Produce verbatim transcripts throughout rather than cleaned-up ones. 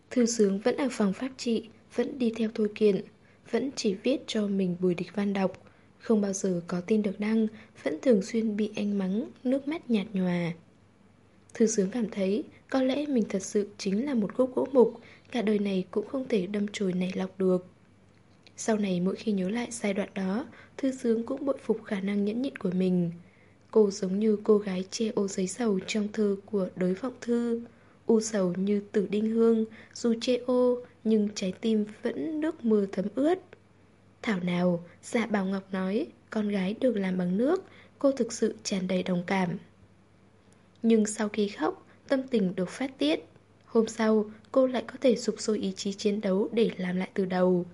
Thư Sướng vẫn ở phòng pháp trị, vẫn đi theo thôi kiện, vẫn chỉ viết cho mình Bùi Địch Văn đọc, không bao giờ có tin được đăng, vẫn thường xuyên bị anh mắng, nước mắt nhạt nhòa. Thư Sướng cảm thấy có lẽ mình thật sự chính là một gốc gỗ mục, cả đời này cũng không thể đâm chồi nảy lọc được. Sau này mỗi khi nhớ lại giai đoạn đó, Thư Sướng cũng bội phục khả năng nhẫn nhịn của mình. Cô giống như cô gái che ô giấy sầu trong thơ của Đới Vọng Thư. U sầu như Tử Đinh Hương, dù che ô nhưng trái tim vẫn nước mưa thấm ướt. Thảo nào, Dạ Bảo Ngọc nói, con gái được làm bằng nước, cô thực sự tràn đầy đồng cảm. Nhưng sau khi khóc, tâm tình được phát tiết. Hôm sau, cô lại có thể sục sôi ý chí chiến đấu để làm lại từ đầu.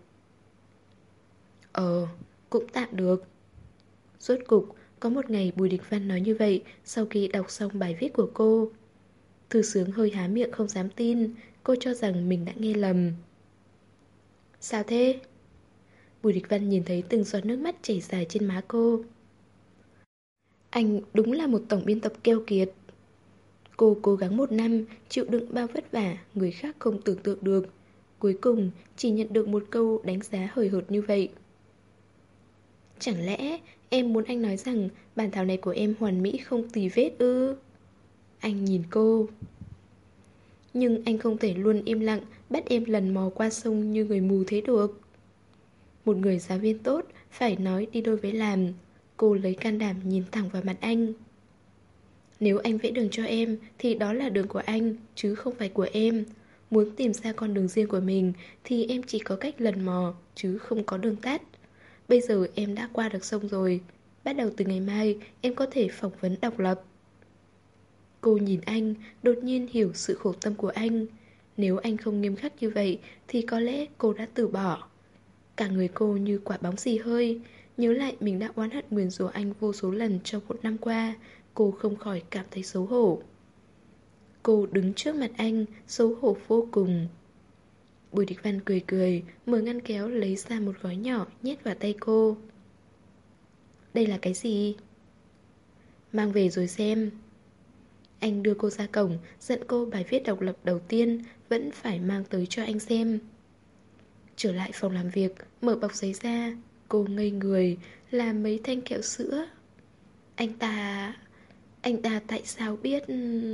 Ờ, cũng tạm được. Rốt cục, có một ngày Bùi Địch Văn nói như vậy sau khi đọc xong bài viết của cô. Thư Sướng hơi há miệng không dám tin, cô cho rằng mình đã nghe lầm. Sao thế? Bùi Địch Văn nhìn thấy từng giọt nước mắt chảy dài trên má cô. Anh đúng là một tổng biên tập keo kiệt. Cô cố gắng một năm, chịu đựng bao vất vả, người khác không tưởng tượng được. Cuối cùng, chỉ nhận được một câu đánh giá hời hợt như vậy. Chẳng lẽ em muốn anh nói rằng bản thảo này của em hoàn mỹ không tì vết ư? Anh nhìn cô. Nhưng anh không thể luôn im lặng bắt em lần mò qua sông như người mù thế được. Một người giáo viên tốt phải nói đi đôi với làm. Cô lấy can đảm nhìn thẳng vào mặt anh. Nếu anh vẽ đường cho em thì đó là đường của anh, chứ không phải của em. Muốn tìm ra con đường riêng của mình thì em chỉ có cách lần mò, chứ không có đường tắt. Bây giờ em đã qua được sông rồi. Bắt đầu từ ngày mai em có thể phỏng vấn độc lập. Cô nhìn anh, đột nhiên hiểu sự khổ tâm của anh. Nếu anh không nghiêm khắc như vậy thì có lẽ cô đã từ bỏ. Cả người cô như quả bóng xì hơi. Nhớ lại mình đã oán hận nguyền rủa anh vô số lần trong một năm qua, cô không khỏi cảm thấy xấu hổ. Cô đứng trước mặt anh, xấu hổ vô cùng. Bùi Địch Văn cười cười, mở ngăn kéo lấy ra một gói nhỏ nhét vào tay cô. Đây là cái gì? Mang về rồi xem. Anh đưa cô ra cổng, dặn cô bài viết độc lập đầu tiên vẫn phải mang tới cho anh xem. Trở lại phòng làm việc, mở bọc giấy ra, cô ngây người, là mấy thanh kẹo sữa. Anh ta... Anh ta tại sao biết...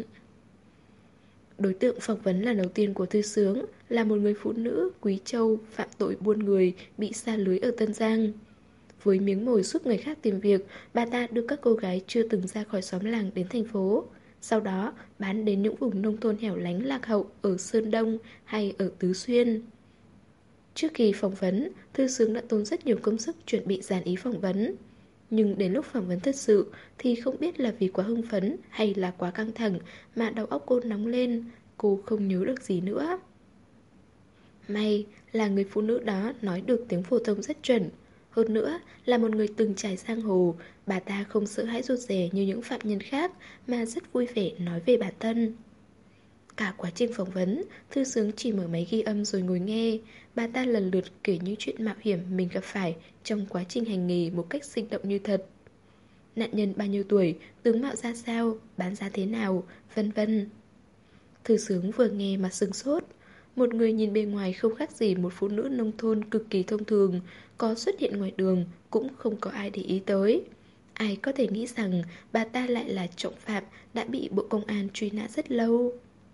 Đối tượng phỏng vấn lần đầu tiên của Thư Sướng là một người phụ nữ Quý Châu phạm tội buôn người bị sa lưới ở Tân Giang. Với miếng mồi giúp người khác tìm việc, bà ta đưa các cô gái chưa từng ra khỏi xóm làng đến thành phố. Sau đó bán đến những vùng nông thôn hẻo lánh lạc hậu ở Sơn Đông hay ở Tứ Xuyên. Trước khi phỏng vấn, Thư Sướng đã tốn rất nhiều công sức chuẩn bị dàn ý phỏng vấn. Nhưng đến lúc phỏng vấn thật sự thì không biết là vì quá hưng phấn hay là quá căng thẳng mà đầu óc cô nóng lên, cô không nhớ được gì nữa. May là người phụ nữ đó nói được tiếng phổ thông rất chuẩn. Hơn nữa là một người từng trải giang hồ, bà ta không sợ hãi rụt rè như những phạm nhân khác mà rất vui vẻ nói về bản thân. Cả quá trình phỏng vấn, Thư Sướng chỉ mở máy ghi âm rồi ngồi nghe. Bà ta lần lượt kể những chuyện mạo hiểm mình gặp phải trong quá trình hành nghề một cách sinh động như thật. Nạn nhân bao nhiêu tuổi, tướng mạo ra sao, bán giá thế nào, vân vân. Thư Sướng vừa nghe mà sửng sốt. Một người nhìn bề ngoài không khác gì một phụ nữ nông thôn cực kỳ thông thường, có xuất hiện ngoài đường cũng không có ai để ý tới. Ai có thể nghĩ rằng bà ta lại là trọng phạm đã bị Bộ Công an truy nã rất lâu.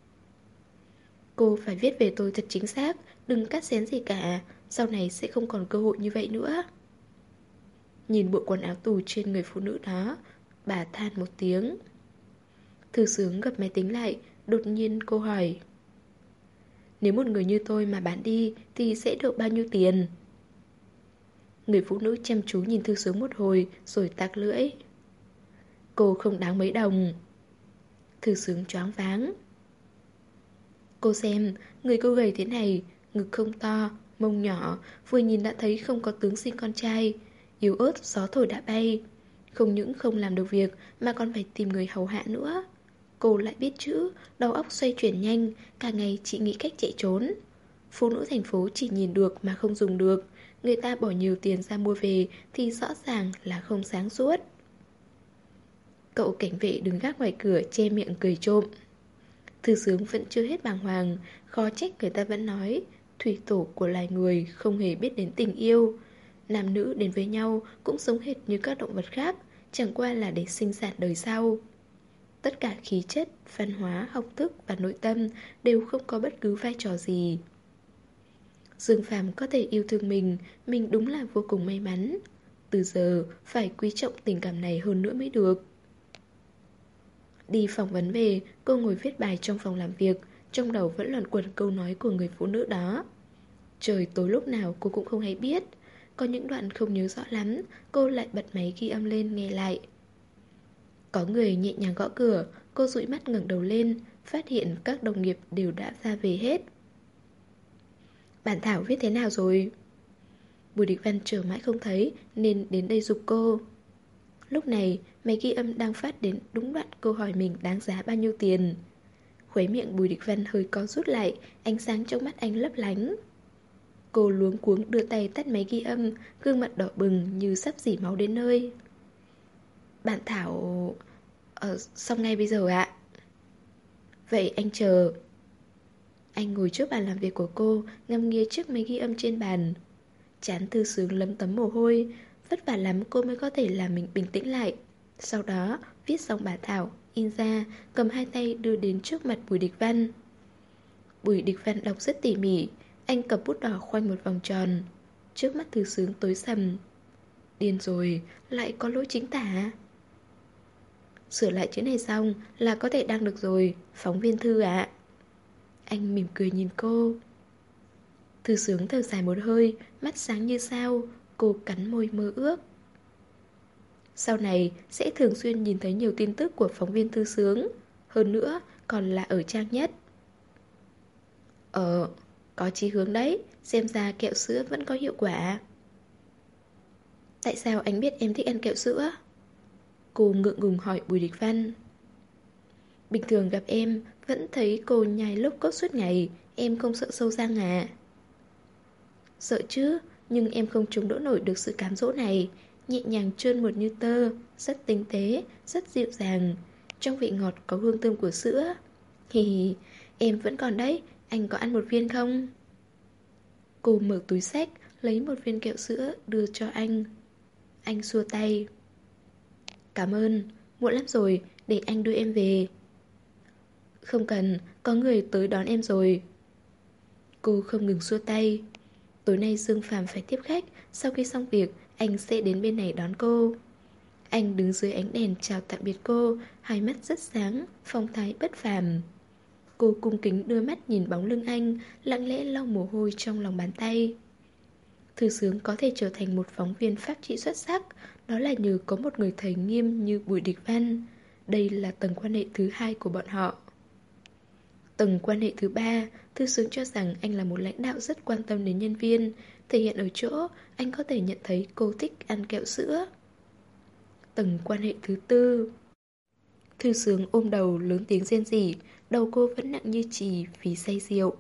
Cô phải viết về tôi thật chính xác, đừng cắt xén gì cả, sau này sẽ không còn cơ hội như vậy nữa. Nhìn bộ quần áo tù trên người phụ nữ đó, bà than một tiếng. Thư Sướng gập máy tính lại, đột nhiên cô hỏi. Nếu một người như tôi mà bán đi thì sẽ được bao nhiêu tiền? Người phụ nữ chăm chú nhìn Thư Sướng một hồi rồi tặc lưỡi. Cô không đáng mấy đồng. Thư Sướng choáng váng. Cô xem, người cô gầy thế này, ngực không to, mông nhỏ, vừa nhìn đã thấy không có tướng sinh con trai. Yếu ớt gió thổi đã bay. Không những không làm được việc mà còn phải tìm người hầu hạ nữa. Cô lại biết chữ, đầu óc xoay chuyển nhanh, cả ngày chị nghĩ cách chạy trốn. Phụ nữ thành phố chỉ nhìn được mà không dùng được. Người ta bỏ nhiều tiền ra mua về thì rõ ràng là không sáng suốt. Cậu cảnh vệ đứng gác ngoài cửa che miệng cười trộm. Thư sướng vẫn chưa hết bàng hoàng. Khó trách người ta vẫn nói thủy tổ của loài người không hề biết đến tình yêu. Nam nữ đến với nhau cũng giống hệt như các động vật khác, chẳng qua là để sinh sản đời sau. Tất cả khí chất, văn hóa, học thức và nội tâm đều không có bất cứ vai trò gì. Dương Phàm có thể yêu thương mình, mình đúng là vô cùng may mắn. Từ giờ phải quý trọng tình cảm này hơn nữa mới được. Đi phỏng vấn về, cô ngồi viết bài trong phòng làm việc, trong đầu vẫn luẩn quẩn câu nói của người phụ nữ đó. Trời tối lúc nào cô cũng không hay biết. Có những đoạn không nhớ rõ lắm, cô lại bật máy ghi âm lên nghe lại. Có người nhẹ nhàng gõ cửa, cô dụi mắt ngẩng đầu lên, phát hiện các đồng nghiệp đều đã ra về hết. Bản thảo viết thế nào rồi? Bùi Địch Văn chờ mãi không thấy nên đến đây giục cô. Lúc này, máy ghi âm đang phát đến đúng đoạn cô hỏi mình đáng giá bao nhiêu tiền. Khuấy miệng Bùi Địch Văn hơi co rút lại, ánh sáng trong mắt anh lấp lánh. Cô luống cuống đưa tay tắt máy ghi âm, gương mặt đỏ bừng như sắp dỉ máu đến nơi. Bản thảo... Ờ, xong ngay bây giờ ạ. Vậy anh chờ. Anh ngồi trước bàn làm việc của cô, ngắm nghía chiếc máy ghi âm trên bàn. Trán Thư Sướng lấm tấm mồ hôi, vất vả lắm cô mới có thể làm mình bình tĩnh lại. Sau đó, viết xong bản thảo, in ra, cầm hai tay đưa đến trước mặt Bùi Địch Văn. Bùi Địch Văn đọc rất tỉ mỉ, anh cầm bút đỏ khoanh một vòng tròn. Trước mắt Thư Sướng tối sầm. Điên rồi, lại có lỗi chính tả. Sửa lại chữ này xong là có thể đăng được rồi, phóng viên Thư ạ. Anh mỉm cười nhìn cô. Thư Sướng thở dài một hơi, mắt sáng như sao. Cô cắn môi mơ ước. Sau này sẽ thường xuyên nhìn thấy nhiều tin tức của phóng viên Thư Sướng. Hơn nữa còn là ở trang nhất. Ờ, có chí hướng đấy. Xem ra kẹo sữa vẫn có hiệu quả. Tại sao anh biết em thích ăn kẹo sữa? Cô ngượng ngùng hỏi Bùi Địch Văn. Bình thường gặp em vẫn thấy cô nhai lốc cốc suốt ngày. Em không sợ sâu răng à? Sợ chứ, nhưng em không chống đỡ nổi được sự cám dỗ này. Nhẹ nhàng trơn mượt như tơ, rất tinh tế, rất dịu dàng. Trong vị ngọt có hương thơm của sữa. Hì hì, em vẫn còn đấy. Anh có ăn một viên không? Cô mở túi xách, lấy một viên kẹo sữa đưa cho anh. Anh xua tay. Cảm ơn, muộn lắm rồi, để anh đưa em về. Không cần, có người tới đón em rồi. Cô không ngừng xua tay. Tối nay Dương Phàm phải tiếp khách. Sau khi xong việc, anh sẽ đến bên này đón cô. Anh đứng dưới ánh đèn chào tạm biệt cô, hai mắt rất sáng, phong thái bất phàm. Cô cung kính đưa mắt nhìn bóng lưng anh, lặng lẽ lau mồ hôi trong lòng bàn tay. Thư Sướng có thể trở thành một phóng viên pháp trị xuất sắc, đó là nhờ có một người thầy nghiêm như Bùi Địch Văn. Đây là tầng quan hệ thứ hai của bọn họ. Tầng quan hệ thứ ba, Thư Sướng cho rằng anh là một lãnh đạo rất quan tâm đến nhân viên, thể hiện ở chỗ anh có thể nhận thấy cô thích ăn kẹo sữa. Tầng quan hệ thứ tư, Thư Sướng ôm đầu lớn tiếng rên rỉ, đầu cô vẫn nặng như chì vì say rượu.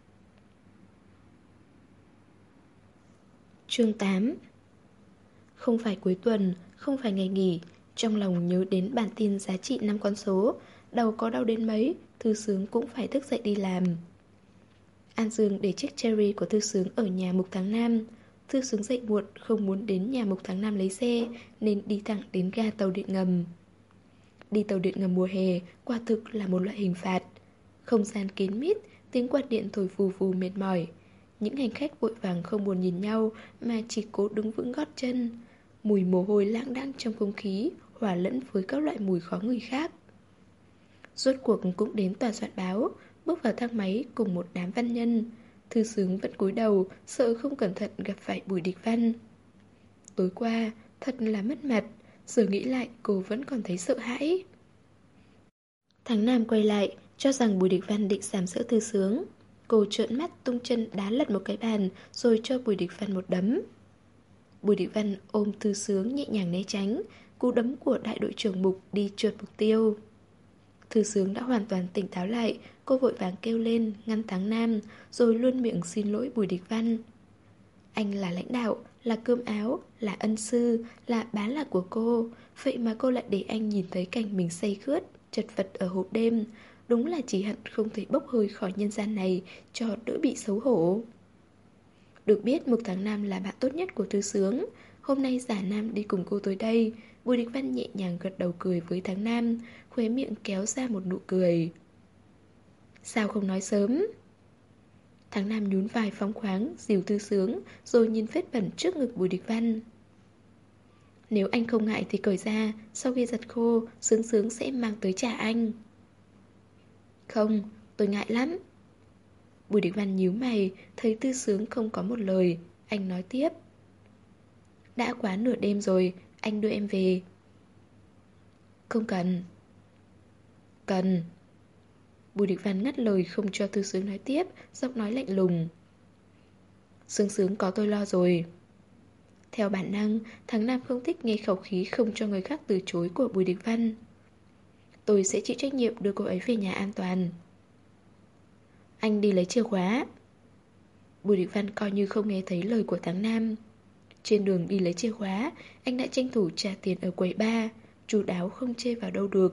Chương tám. Không phải cuối tuần, không phải ngày nghỉ, trong lòng nhớ đến bản tin giá trị năm con số, đầu có đau đến mấy, Thư Sướng cũng phải thức dậy đi làm. An Dương để chiếc Cherry của Thư Sướng ở nhà Mục Tháng Nam. Thư Sướng dậy muộn, không muốn đến nhà Mục Tháng Nam lấy xe, nên đi thẳng đến ga tàu điện ngầm. Đi tàu điện ngầm mùa hè, quả thực là một loại hình phạt. Không gian kín mít, tiếng quạt điện thổi vù vù mệt mỏi. Những hành khách vội vàng không buồn nhìn nhau mà chỉ cố đứng vững gót chân. Mùi mồ hôi lãng đãng trong không khí hòa lẫn với các loại mùi khó ngửi khác. Rốt cuộc cũng đến tòa soạn báo, bước vào thang máy cùng một đám văn nhân. Thư Sướng vẫn cúi đầu, sợ không cẩn thận gặp phải Bùi Địch Văn. Tối qua, thật là mất mặt, giờ nghĩ lại cô vẫn còn thấy sợ hãi. Tháng Nam quay lại, cho rằng Bùi Địch Văn định sàm sỡ Thư Sướng. Cô trợn mắt tung chân đá lật một cái bàn rồi cho Bùi Địch Văn một đấm. Bùi Địch Văn ôm Thư Sướng nhẹ nhàng né tránh, cú đấm của đại đội trưởng Mục đi trượt mục tiêu. Thư Sướng đã hoàn toàn tỉnh táo lại, cô vội vàng kêu lên ngăn Tháng Nam, rồi luôn miệng xin lỗi Bùi Địch Văn. Anh là lãnh đạo, là cơm áo, là ân sư, là bá lạc của cô, vậy mà cô lại để anh nhìn thấy cảnh mình say khướt, chật vật ở hộp đêm. Đúng là chỉ hận không thể bốc hơi khỏi nhân gian này cho đỡ bị xấu hổ. Được biết Mục Tháng Nam là bạn tốt nhất của Thư Sướng. Hôm nay Giả Nam đi cùng cô tới đây. Bùi Địch Văn nhẹ nhàng gật đầu cười với Tháng Nam, khóe miệng kéo ra một nụ cười. Sao không nói sớm? Tháng Nam nhún vai phóng khoáng, dìu Thư Sướng, rồi nhìn vết bẩn trước ngực Bùi Địch Văn. Nếu anh không ngại thì cởi ra, sau khi giặt khô, Sướng Sướng sẽ mang tới trả anh. Không, tôi ngại lắm. Bùi Địch Văn nhíu mày, thấy Thư Sướng không có một lời, anh nói tiếp. Đã quá nửa đêm rồi, anh đưa em về. Không cần. Cần. Bùi Địch Văn ngắt lời không cho Thư Sướng nói tiếp, giọng nói lạnh lùng. Sướng Sướng có tôi lo rồi. Theo bản năng, thằng Nam không thích nghe khẩu khí không cho người khác từ chối của Bùi Địch Văn. Tôi sẽ chịu trách nhiệm đưa cô ấy về nhà an toàn. Anh đi lấy chìa khóa. Bùi Địch Văn coi như không nghe thấy lời của thằng Nam. Trên đường đi lấy chìa khóa, anh đã tranh thủ trả tiền ở quầy bar, chu đáo không chê vào đâu được.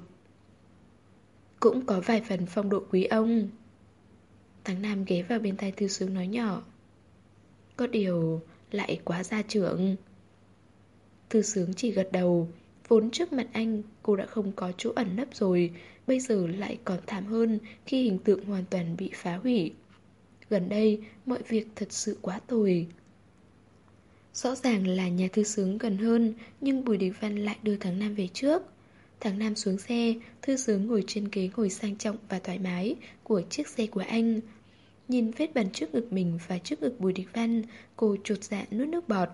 Cũng có vài phần phong độ quý ông. Thằng Nam ghé vào bên tai Thư Sướng nói nhỏ. Có điều lại quá gia trưởng. Thư Sướng chỉ gật đầu. Vốn trước mặt anh cô đã không có chỗ ẩn nấp rồi, bây giờ lại còn thảm hơn khi hình tượng hoàn toàn bị phá hủy. Gần đây mọi việc thật sự quá tồi. Rõ ràng là nhà Thư Sướng gần hơn, nhưng Bùi Địch Văn lại đưa thằng Nam về trước. Thằng Nam xuống xe, Thư Sướng ngồi trên ghế ngồi sang trọng và thoải mái của chiếc xe của anh. Nhìn vết bẩn trước ngực mình và trước ngực Bùi Địch Văn, cô chột dạ nuốt nước bọt.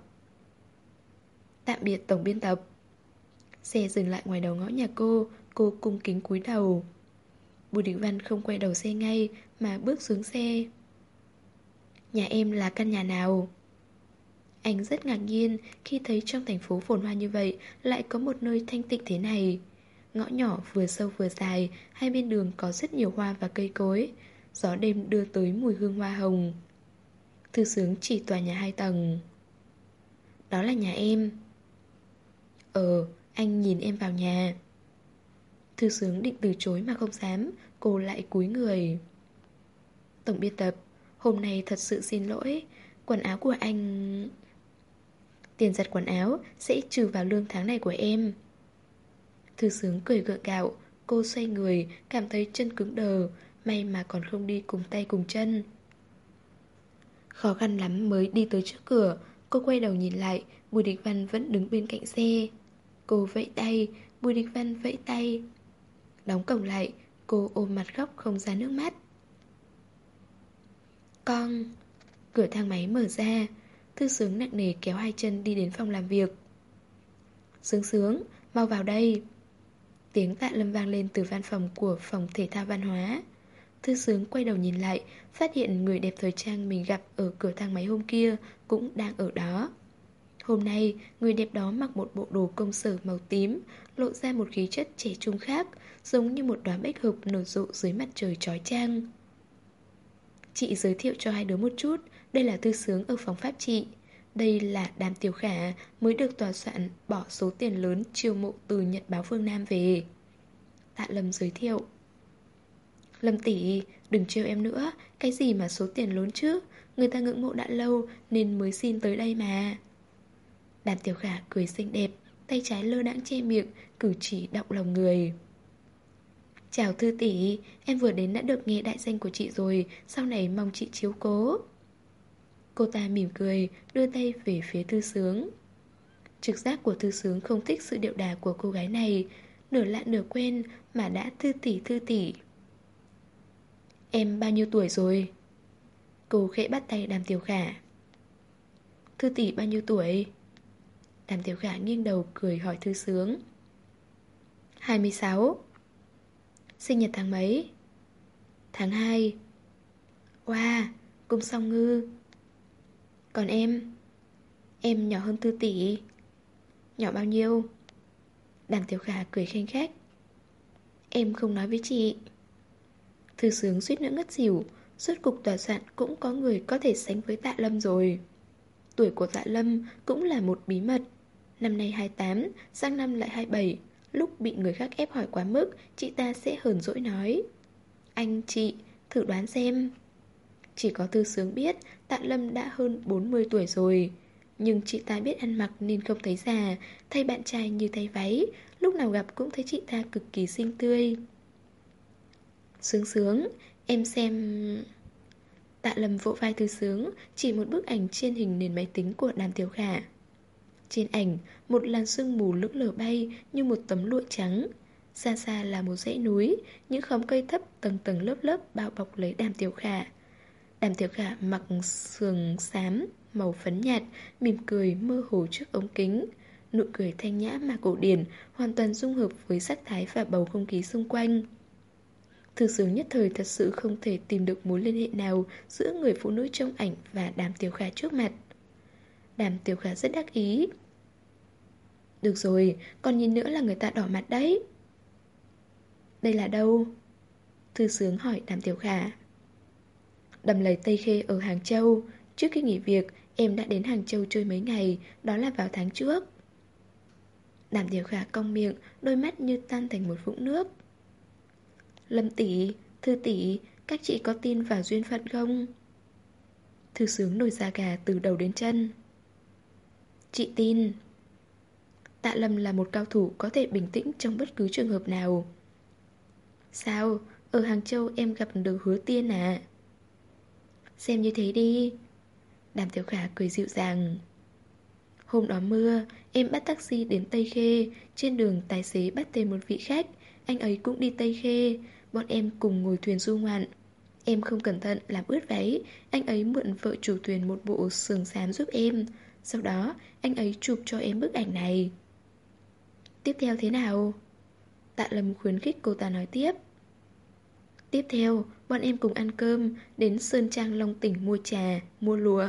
Tạm biệt tổng biên tập. Xe dừng lại ngoài đầu ngõ nhà cô, cô cung kính cúi đầu. Bùi Địch Văn không quay đầu xe ngay mà bước xuống xe. Nhà em là căn nhà nào? Anh rất ngạc nhiên khi thấy trong thành phố phồn hoa như vậy lại có một nơi thanh tịnh thế này. Ngõ nhỏ vừa sâu vừa dài, hai bên đường có rất nhiều hoa và cây cối. Gió đêm đưa tới mùi hương hoa hồng. Thư Sướng chỉ tòa nhà hai tầng. Đó là nhà em. Ờ, anh nhìn em vào nhà. Thư Sướng định từ chối mà không dám, cô lại cúi người. Tổng biên tập, hôm nay thật sự xin lỗi. Quần áo của anh... Tiền giặt quần áo sẽ trừ vào lương tháng này của em. Thư Sướng cười gượng gạo. Cô xoay người, cảm thấy chân cứng đờ. May mà còn không đi cùng tay cùng chân. Khó khăn lắm mới đi tới trước cửa. Cô quay đầu nhìn lại, Bùi Địch Văn vẫn đứng bên cạnh xe. Cô vẫy tay, Bùi Địch Văn vẫy tay. Đóng cổng lại, cô ôm mặt khóc không ra nước mắt. Con... Cửa thang máy mở ra. Thư Sướng nặng nề kéo hai chân đi đến phòng làm việc. Sướng Sướng, mau vào đây. Tiếng Tạ Lâm vang lên từ văn phòng của phòng thể thao văn hóa. Thư Sướng quay đầu nhìn lại, phát hiện người đẹp thời trang mình gặp ở cửa thang máy hôm kia cũng đang ở đó. Hôm nay, người đẹp đó mặc một bộ đồ công sở màu tím, lộ ra một khí chất trẻ trung khác, giống như một đóa bách hợp nở rộ dưới mặt trời chói chang. Chị giới thiệu cho hai đứa một chút, đây là Thư Sướng ở phòng pháp trị. Đây là Đàm Tiểu Khả, mới được tòa soạn bỏ số tiền lớn chiêu mộ từ Nhật báo Phương Nam về. Tạ Lâm giới thiệu. Lâm tỷ, đừng trêu em nữa, cái gì mà số tiền lớn chứ, người ta ngưỡng mộ đã lâu nên mới xin tới đây mà. Đàm Tiểu Khả cười xinh đẹp, tay trái lơ đãng che miệng, cử chỉ động lòng người. Chào Thư tỷ, em vừa đến đã được nghe đại danh của chị rồi, sau này mong chị chiếu cố. Cô ta mỉm cười, đưa tay về phía Thư Sướng. Trực giác của Thư Sướng không thích sự điệu đà của cô gái này, nửa lạ nửa quen mà đã Thư tỷ Thư tỷ. Em bao nhiêu tuổi rồi? Cô khẽ bắt tay Đàm Tiểu Khả. Thư tỷ bao nhiêu tuổi? Đàm Tiểu Khả nghiêng đầu cười hỏi Thư Sướng. hai mươi sáu. Sinh nhật tháng mấy? Tháng hai. Wow, cung song ngư. Còn em? Em nhỏ hơn Thư tỷ. Nhỏ bao nhiêu? Đàm Tiểu Khả cười khanh khách. Em không nói với chị. Thư Sướng suýt nữa ngất xỉu. Rốt cục tòa soạn cũng có người có thể sánh với Tạ Lâm rồi. Tuổi của Tạ Lâm cũng là một bí mật. Năm nay hai mươi tám, sang năm lại hai mươi bảy. Lúc bị người khác ép hỏi quá mức, chị ta sẽ hờn dỗi nói. Anh chị, thử đoán xem. Chỉ có Thư Sướng biết Tạ Lâm đã hơn bốn mươi tuổi rồi. Nhưng chị ta biết ăn mặc nên không thấy già, thay bạn trai như thay váy, lúc nào gặp cũng thấy chị ta cực kỳ xinh tươi. Sướng sướng, em xem... Tạ Lâm vỗ vai Thư Sướng, chỉ một bức ảnh trên hình nền máy tính của Đàm Tiểu Khả. Trên ảnh, một làn sương mù lững lờ bay như một tấm lụa trắng. Xa xa là một dãy núi, những khóm cây thấp tầng tầng lớp lớp bao bọc lấy Đàm Tiểu Khả. Đàm Tiểu Khả mặc sườn xám, màu phấn nhạt, mỉm cười mơ hồ trước ống kính. Nụ cười thanh nhã mà cổ điển, hoàn toàn dung hợp với sắc thái và bầu không khí xung quanh. Thư Sướng nhất thời thật sự không thể tìm được mối liên hệ nào giữa người phụ nữ trong ảnh và Đàm Tiểu Khả trước mặt. Đàm Tiểu Khả rất đắc ý. Được rồi, còn nhìn nữa là người ta đỏ mặt đấy. Đây là đâu? Thư Sướng hỏi Đàm Tiểu Khả. Đầm lầy Tây Khê ở Hàng Châu. Trước khi nghỉ việc, em đã đến Hàng Châu chơi mấy ngày, đó là vào tháng trước. Đàm Tiểu Khả cong miệng, đôi mắt như tan thành một vũng nước. Lâm tỷ, Thư tỷ, các chị có tin vào duyên phận không? Thư Sướng nổi da gà từ đầu đến chân. Chị tin. Tạ Lâm là một cao thủ có thể bình tĩnh trong bất cứ trường hợp nào. Sao? Ở Hàng Châu em gặp được Hứa Tiên à? Xem như thế đi. Đàm Tiểu Khả cười dịu dàng. Hôm đó mưa, em bắt taxi đến Tây Khê. Trên đường tài xế bắt thêm một vị khách. Anh ấy cũng đi Tây Khê. Bọn em cùng ngồi thuyền du ngoạn. Em không cẩn thận làm ướt váy. Anh ấy mượn vợ chủ thuyền một bộ sườn xám giúp em. Sau đó anh ấy chụp cho em bức ảnh này. Tiếp theo thế nào? Tạ Lâm khuyến khích cô ta nói tiếp. Tiếp theo, bọn em cùng ăn cơm, đến Sơn Trang Long Tỉnh mua trà, mua lụa.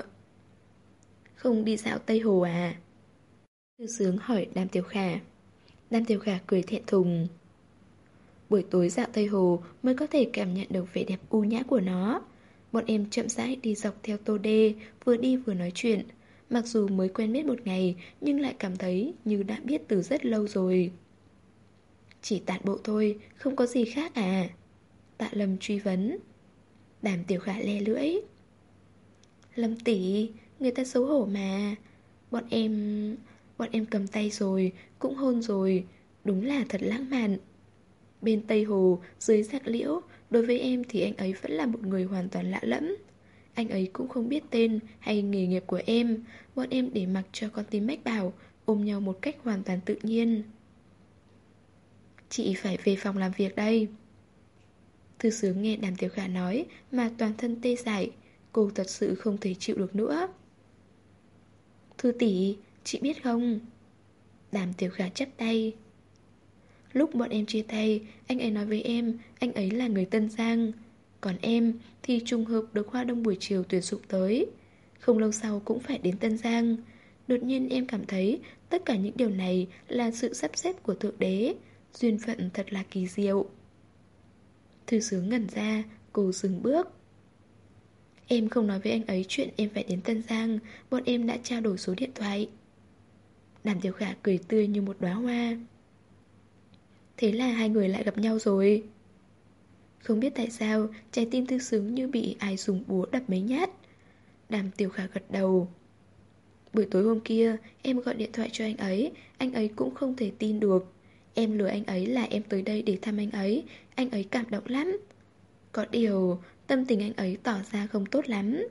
Không đi dạo Tây Hồ à? Thư Sướng hỏi Đàm Tiểu Khả. Đàm Tiểu Khả cười thẹn thùng. Buổi tối dạo Tây Hồ mới có thể cảm nhận được vẻ đẹp u nhã của nó. Bọn em chậm rãi đi dọc theo tô đê, vừa đi vừa nói chuyện. Mặc dù mới quen biết một ngày, nhưng lại cảm thấy như đã biết từ rất lâu rồi. Chỉ tản bộ thôi, không có gì khác à? Tạ Lâm truy vấn. Đàm Tiểu Khả le lưỡi. Lâm tỷ, người ta xấu hổ mà. Bọn em... Bọn em cầm tay rồi, cũng hôn rồi. Đúng là thật lãng mạn. Bên Tây Hồ, dưới rạc liễu, đối với em thì anh ấy vẫn là một người hoàn toàn lạ lẫm. Anh ấy cũng không biết tên hay nghề nghiệp của em. Bọn em để mặc cho con tim mách bảo, ôm nhau một cách hoàn toàn tự nhiên. Chị phải về phòng làm việc đây. Thư Sướng nghe Đàm Tiểu Khả nói mà toàn thân tê dại. Cô thật sự không thể chịu được nữa. Thư tỷ, chị biết không? Đàm Tiểu Khả chắp tay. Lúc bọn em chia tay, anh ấy nói với em anh ấy là người Tân Giang. Còn em thì trùng hợp được Hoa Đông buổi chiều tuyển dụng tới. Không lâu sau cũng phải đến Tân Giang. Đột nhiên em cảm thấy tất cả những điều này là sự sắp xếp của Thượng Đế. Duyên phận thật là kỳ diệu. Thư Sướng ngẩn ra, cô dừng bước. Em không nói với anh ấy chuyện em phải đến Tân Giang. Bọn em đã trao đổi số điện thoại. Đàm Tiểu Khả cười tươi như một đóa hoa. Thế là hai người lại gặp nhau rồi. Không biết tại sao trái tim Thư Sướng như bị ai dùng búa đập mấy nhát. Đàm Tiểu Khả gật đầu. Buổi tối hôm kia em gọi điện thoại cho anh ấy. Anh ấy cũng không thể tin được. Em lừa anh ấy là em tới đây để thăm anh ấy. Anh ấy cảm động lắm. Có điều tâm tình anh ấy tỏ ra không tốt lắm.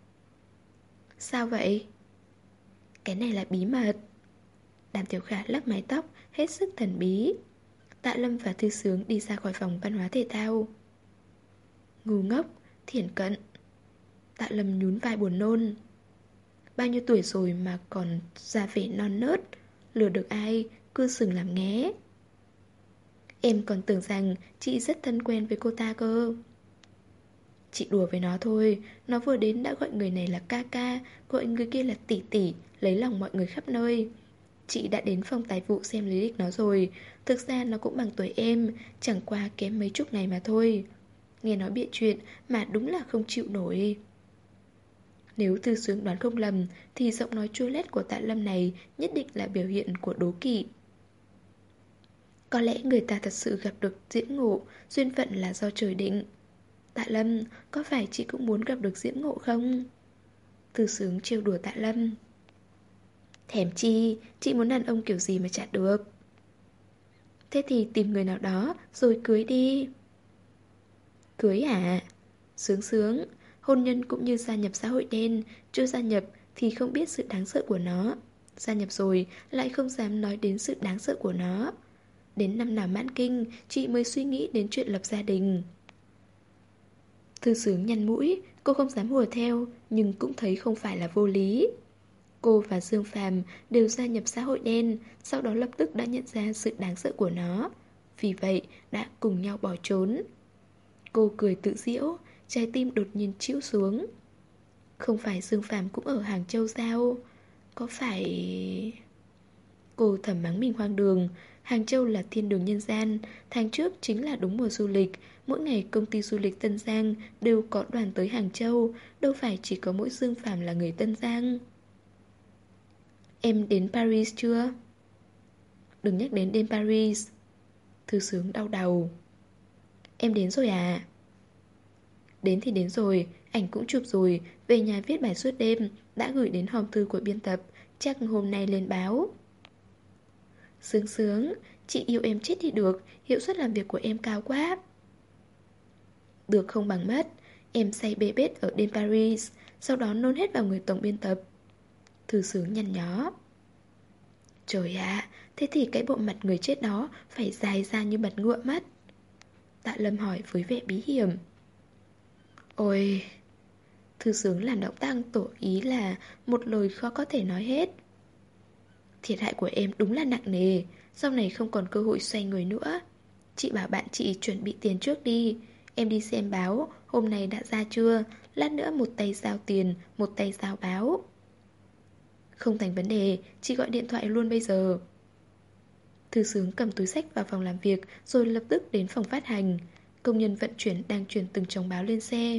Sao vậy? Cái này là bí mật. Đàm Tiểu Khả lắc mái tóc, hết sức thần bí. Tạ Lâm và Thư Sướng đi ra khỏi phòng văn hóa thể thao. Ngu ngốc, thiển cận. Tạ Lâm nhún vai buồn nôn. Bao nhiêu tuổi rồi mà còn ra vẻ non nớt. Lừa được ai, cứ sừng làm nghé. Em còn tưởng rằng chị rất thân quen với cô ta cơ. Chị đùa với nó thôi. Nó vừa đến đã gọi người này là ca ca, gọi người kia là tỷ tỷ, lấy lòng mọi người khắp nơi. Chị đã đến phòng tài vụ xem lý lịch nó rồi. Thực ra nó cũng bằng tuổi em, chẳng qua kém mấy chục ngày mà thôi. Nghe nói bịa chuyện mà đúng là không chịu nổi. Nếu Thư Sướng đoán không lầm thì giọng nói chua lét của Tạ Lâm này nhất định là biểu hiện của đố kỵ. Có lẽ người ta thật sự gặp được diễn ngộ, duyên phận là do trời định. Tạ Lâm, có phải chị cũng muốn gặp được Diễm Ngộ không? Thư Sướng trêu đùa Tạ Lâm. Thèm chi, chị muốn đàn ông kiểu gì mà chả được. Thế thì tìm người nào đó rồi cưới đi. Cưới à? Sướng sướng, hôn nhân cũng như gia nhập xã hội đen, chưa gia nhập thì không biết sự đáng sợ của nó. Gia nhập rồi lại không dám nói đến sự đáng sợ của nó. Đến năm nào mãn kinh, chị mới suy nghĩ đến chuyện lập gia đình. Thư Sướng nhăn mũi, cô không dám hùa theo, nhưng cũng thấy không phải là vô lý. Cô và Dương Phàm đều gia nhập xã hội đen, sau đó lập tức đã nhận ra sự đáng sợ của nó. Vì vậy, đã cùng nhau bỏ trốn. Cô cười tự giễu, trái tim đột nhiên chĩu xuống. Không phải Dương Phàm cũng ở Hàng Châu sao? Có phải... Cô thầm mắng mình hoang đường. Hàng Châu là thiên đường nhân gian. Tháng trước chính là đúng mùa du lịch. Mỗi ngày công ty du lịch Tân Giang đều có đoàn tới Hàng Châu. Đâu phải chỉ có mỗi Dương Phàm là người Tân Giang. Em đến Paris chưa? Đừng nhắc đến đêm Paris. Thư Sướng đau đầu. Em đến rồi à? Đến thì đến rồi, ảnh cũng chụp rồi. Về nhà viết bài suốt đêm. Đã gửi đến hòm thư của biên tập. Chắc hôm nay lên báo. Sướng sướng, chị yêu em chết đi được. Hiệu suất làm việc của em cao quá. Được không bằng mất. Em say bê bết ở đêm Paris, sau đó nôn hết vào người tổng biên tập. Thư Sướng nhăn nhó. Trời ạ, thế thì cái bộ mặt người chết đó phải dài ra như mặt ngựa mất. Tạ Lâm hỏi với vẻ bí hiểm. Ôi... Thư Sướng làm động tác tổ ý là một lời khó có thể nói hết. Thiệt hại của em đúng là nặng nề. Sau này không còn cơ hội xoay người nữa. Chị bảo bạn chị chuẩn bị tiền trước đi. Em đi xem báo, hôm nay đã ra chưa? Lát nữa một tay giao tiền, một tay giao báo. Không thành vấn đề, chị gọi điện thoại luôn bây giờ. Thư Sướng cầm túi xách vào phòng làm việc, rồi lập tức đến phòng phát hành. Công nhân vận chuyển đang chuyển từng chồng báo lên xe.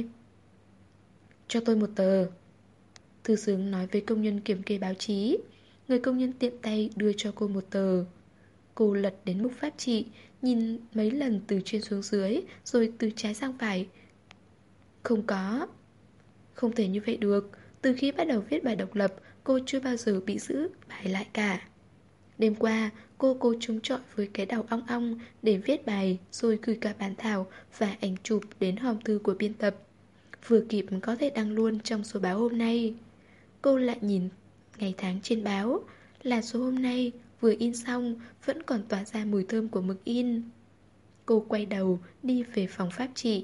Cho tôi một tờ. Thư Sướng nói với công nhân kiểm kê báo chí. Người công nhân tiện tay đưa cho cô một tờ. Cô lật đến mục pháp trị, nhìn mấy lần từ trên xuống dưới, rồi từ trái sang phải. Không có. Không thể như vậy được. Từ khi bắt đầu viết bài độc lập, cô chưa bao giờ bị giữ bài lại cả. Đêm qua, cô cố chống chọi với cái đầu ong ong để viết bài, rồi gửi cả bản thảo và ảnh chụp đến hòm thư của biên tập. Vừa kịp có thể đăng luôn trong số báo hôm nay. Cô lại nhìn ngày tháng trên báo, là số hôm nay vừa in xong vẫn còn tỏa ra mùi thơm của mực in. Cô quay đầu đi về phòng pháp trị.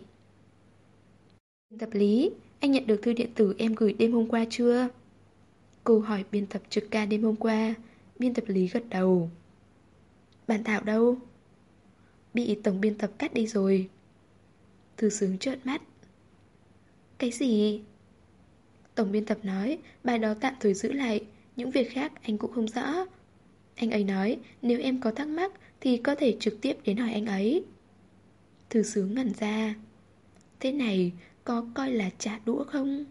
Biên tập Lý, anh nhận được thư điện tử em gửi đêm hôm qua chưa? Cô hỏi biên tập trực ca đêm hôm qua. Biên tập Lý gật đầu. Bản thảo đâu? Bị tổng biên tập cắt đi rồi. Thư Sướng trợn mắt. Cái gì? Tổng biên tập nói bài đó tạm thời giữ lại, những việc khác anh cũng không rõ. Anh ấy nói nếu em có thắc mắc thì có thể trực tiếp đến hỏi anh ấy. Thư Sướng ngẩn ra. Thế này có coi là trả đũa không?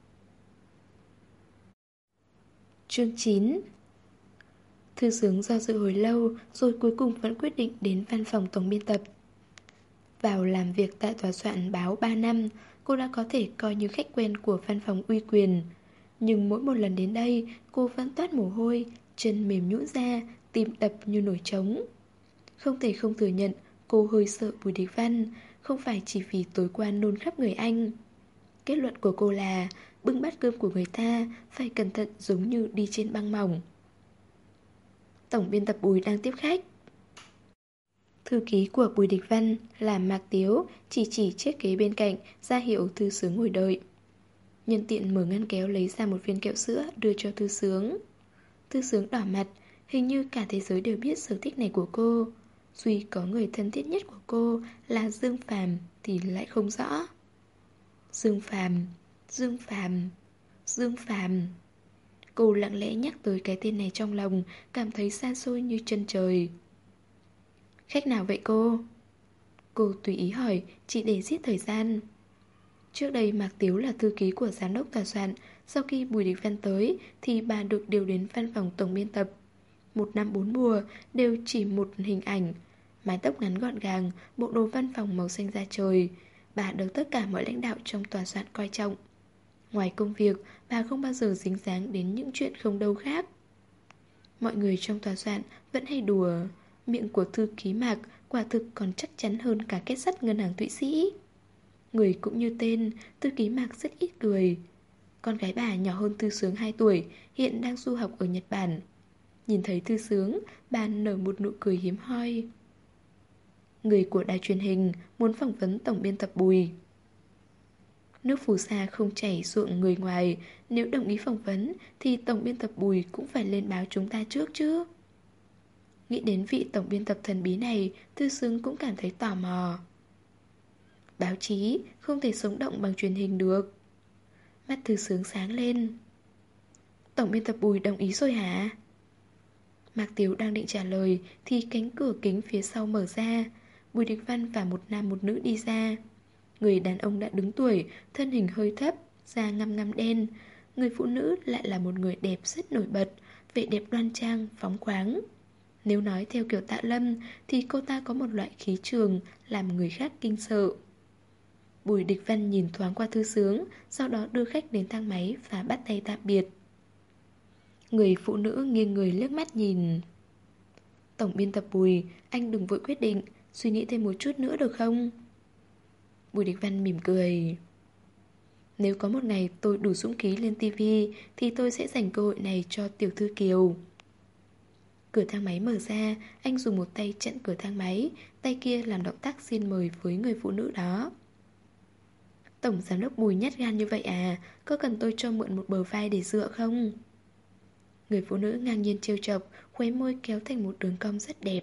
Chương chín. Thư Sướng do dự hồi lâu, rồi cuối cùng vẫn quyết định đến văn phòng tổng biên tập. Vào làm việc tại tòa soạn báo ba năm, cô đã có thể coi như khách quen của văn phòng uy quyền. Nhưng mỗi một lần đến đây, cô vẫn toát mồ hôi, chân mềm nhũn ra, tim đập như nổi trống. Không thể không thừa nhận, cô hơi sợ Bùi Địch Văn, không phải chỉ vì tối qua nôn khắp người anh. Kết luận của cô là bưng bát cơm của người ta phải cẩn thận giống như đi trên băng mỏng. Tổng biên tập Bùi đang tiếp khách. Thư ký của Bùi Địch Văn là Mạc Tiếu, chỉ chỉ chiếc ghế bên cạnh, ra hiệu Thư Sướng ngồi đợi. Nhân tiện mở ngăn kéo lấy ra một viên kẹo sữa đưa cho Thư Sướng. Thư Sướng đỏ mặt, hình như cả thế giới đều biết sở thích này của cô. Duy có người thân thiết nhất của cô là Dương Phàm thì lại không rõ. Dương Phàm, Dương Phàm, Dương Phàm. Cô lặng lẽ nhắc tới cái tên này trong lòng, cảm thấy xa xôi như chân trời. Khách nào vậy cô? Cô tùy ý hỏi, chỉ để giết thời gian. Trước đây Mạc Tiếu là thư ký của giám đốc tòa soạn. Sau khi Bùi Địch Văn tới thì bà được điều đến văn phòng tổng biên tập. Một năm bốn mùa đều chỉ một hình ảnh. Mái tóc ngắn gọn gàng, bộ đồ văn phòng màu xanh da trời. bà được tất cả mọi lãnh đạo trong tòa soạn coi trọng. Ngoài công việc, bà không bao giờ dính dáng đến những chuyện không đâu khác. Mọi người trong tòa soạn vẫn hay đùa, miệng của thư ký Mạc quả thực còn chắc chắn hơn cả kết sắt ngân hàng Thụy Sĩ. Người cũng như tên, thư ký Mạc rất ít cười. Con gái bà nhỏ hơn Thư Sướng hai tuổi, hiện đang du học ở Nhật Bản. Nhìn thấy Thư Sướng, bà nở một nụ cười hiếm hoi. Người của đài truyền hình muốn phỏng vấn tổng biên tập Bùi. Nước phù sa không chảy ruộng người ngoài, nếu đồng ý phỏng vấn thì tổng biên tập Bùi cũng phải lên báo chúng ta trước chứ. Nghĩ đến vị tổng biên tập thần bí này, Thư Sướng cũng cảm thấy tò mò. Báo chí không thể sống động bằng truyền hình được. Mắt Thư Sướng sáng lên. Tổng biên tập Bùi đồng ý rồi hả? Mạc Tiếu đang định trả lời thì cánh cửa kính phía sau mở ra. Bùi Địch Văn và một nam một nữ đi ra. Người đàn ông đã đứng tuổi, thân hình hơi thấp, da ngăm ngăm đen. Người phụ nữ lại là một người đẹp rất nổi bật, vẻ đẹp đoan trang, phóng khoáng. Nếu nói theo kiểu Tạ Lâm thì cô ta có một loại khí trường làm người khác kinh sợ. Bùi Địch Văn nhìn thoáng qua Thư Sướng, sau đó đưa khách đến thang máy và bắt tay tạm biệt. Người phụ nữ nghiêng người liếc mắt nhìn. Tổng biên tập Bùi, anh đừng vội quyết định, suy nghĩ thêm một chút nữa được không? Bùi Địch Văn mỉm cười. Nếu có một ngày tôi đủ dũng khí lên tivi thì tôi sẽ dành cơ hội này cho tiểu thư Kiều. Cửa thang máy mở ra, anh dùng một tay chặn cửa thang máy, tay kia làm động tác xin mời với người phụ nữ đó. Tổng giám đốc Bùi nhát gan như vậy à, có cần tôi cho mượn một bờ vai để dựa không? Người phụ nữ ngang nhiên trêu chọc, khóe môi kéo thành một đường cong rất đẹp.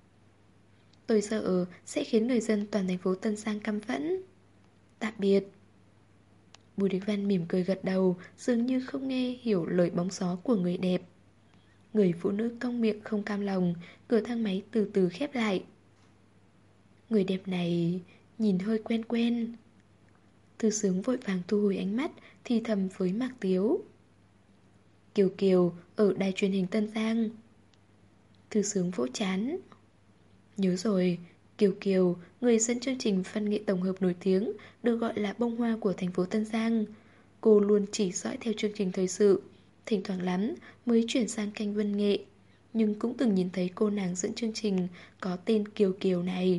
Tôi sợ sẽ khiến người dân toàn thành phố Tân Giang căm phẫn. Tạm biệt. Bùi Địch Văn mỉm cười gật đầu, dường như không nghe hiểu lời bóng gió của người đẹp. Người phụ nữ cong miệng không cam lòng, cửa thang máy từ từ khép lại. Người đẹp này nhìn hơi quen quen. Thư Sướng vội vàng thu hồi ánh mắt, thì thầm với Mạc Tiếu. Kiều Kiều ở đài truyền hình Tân Giang. Thư Sướng vỗ chán. Nhớ rồi, Kiều Kiều, người dẫn chương trình văn nghệ tổng hợp nổi tiếng, được gọi là bông hoa của thành phố Tân Giang. Cô luôn chỉ dõi theo chương trình thời sự, thỉnh thoảng lắm mới chuyển sang kênh văn nghệ, nhưng cũng từng nhìn thấy cô nàng dẫn chương trình có tên Kiều Kiều này.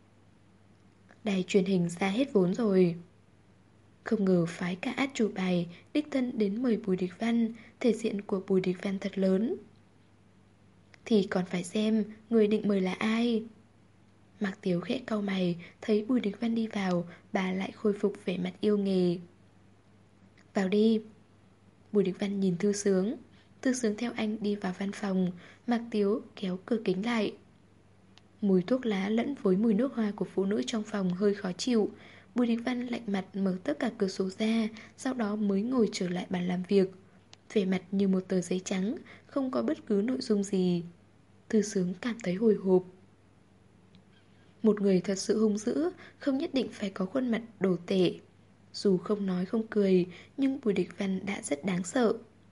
Đài truyền hình ra hết vốn rồi. Không ngờ phái cả át chủ bài đích thân đến mời Bùi Địch Văn, thể diện của Bùi Địch Văn thật lớn. Thì còn phải xem người định mời là ai. Mạc Tiếu khẽ cau mày, thấy Bùi Địch Văn đi vào, bà lại khôi phục vẻ mặt yêu nghề. Vào đi. Bùi Địch Văn nhìn Thư Sướng. Thư Sướng theo anh đi vào văn phòng. Mạc Tiếu kéo cửa kính lại. Mùi thuốc lá lẫn với mùi nước hoa của phụ nữ trong phòng hơi khó chịu. Bùi Địch Văn lạnh mặt mở tất cả cửa sổ ra, sau đó mới ngồi trở lại bàn làm việc. Vẻ mặt như một tờ giấy trắng, không có bất cứ nội dung gì. Thư Sướng cảm thấy hồi hộp. Một người thật sự hung dữ không nhất định phải có khuôn mặt đồ tể. Dù không nói không cười, nhưng Bùi Địch Văn đã rất đáng sợ.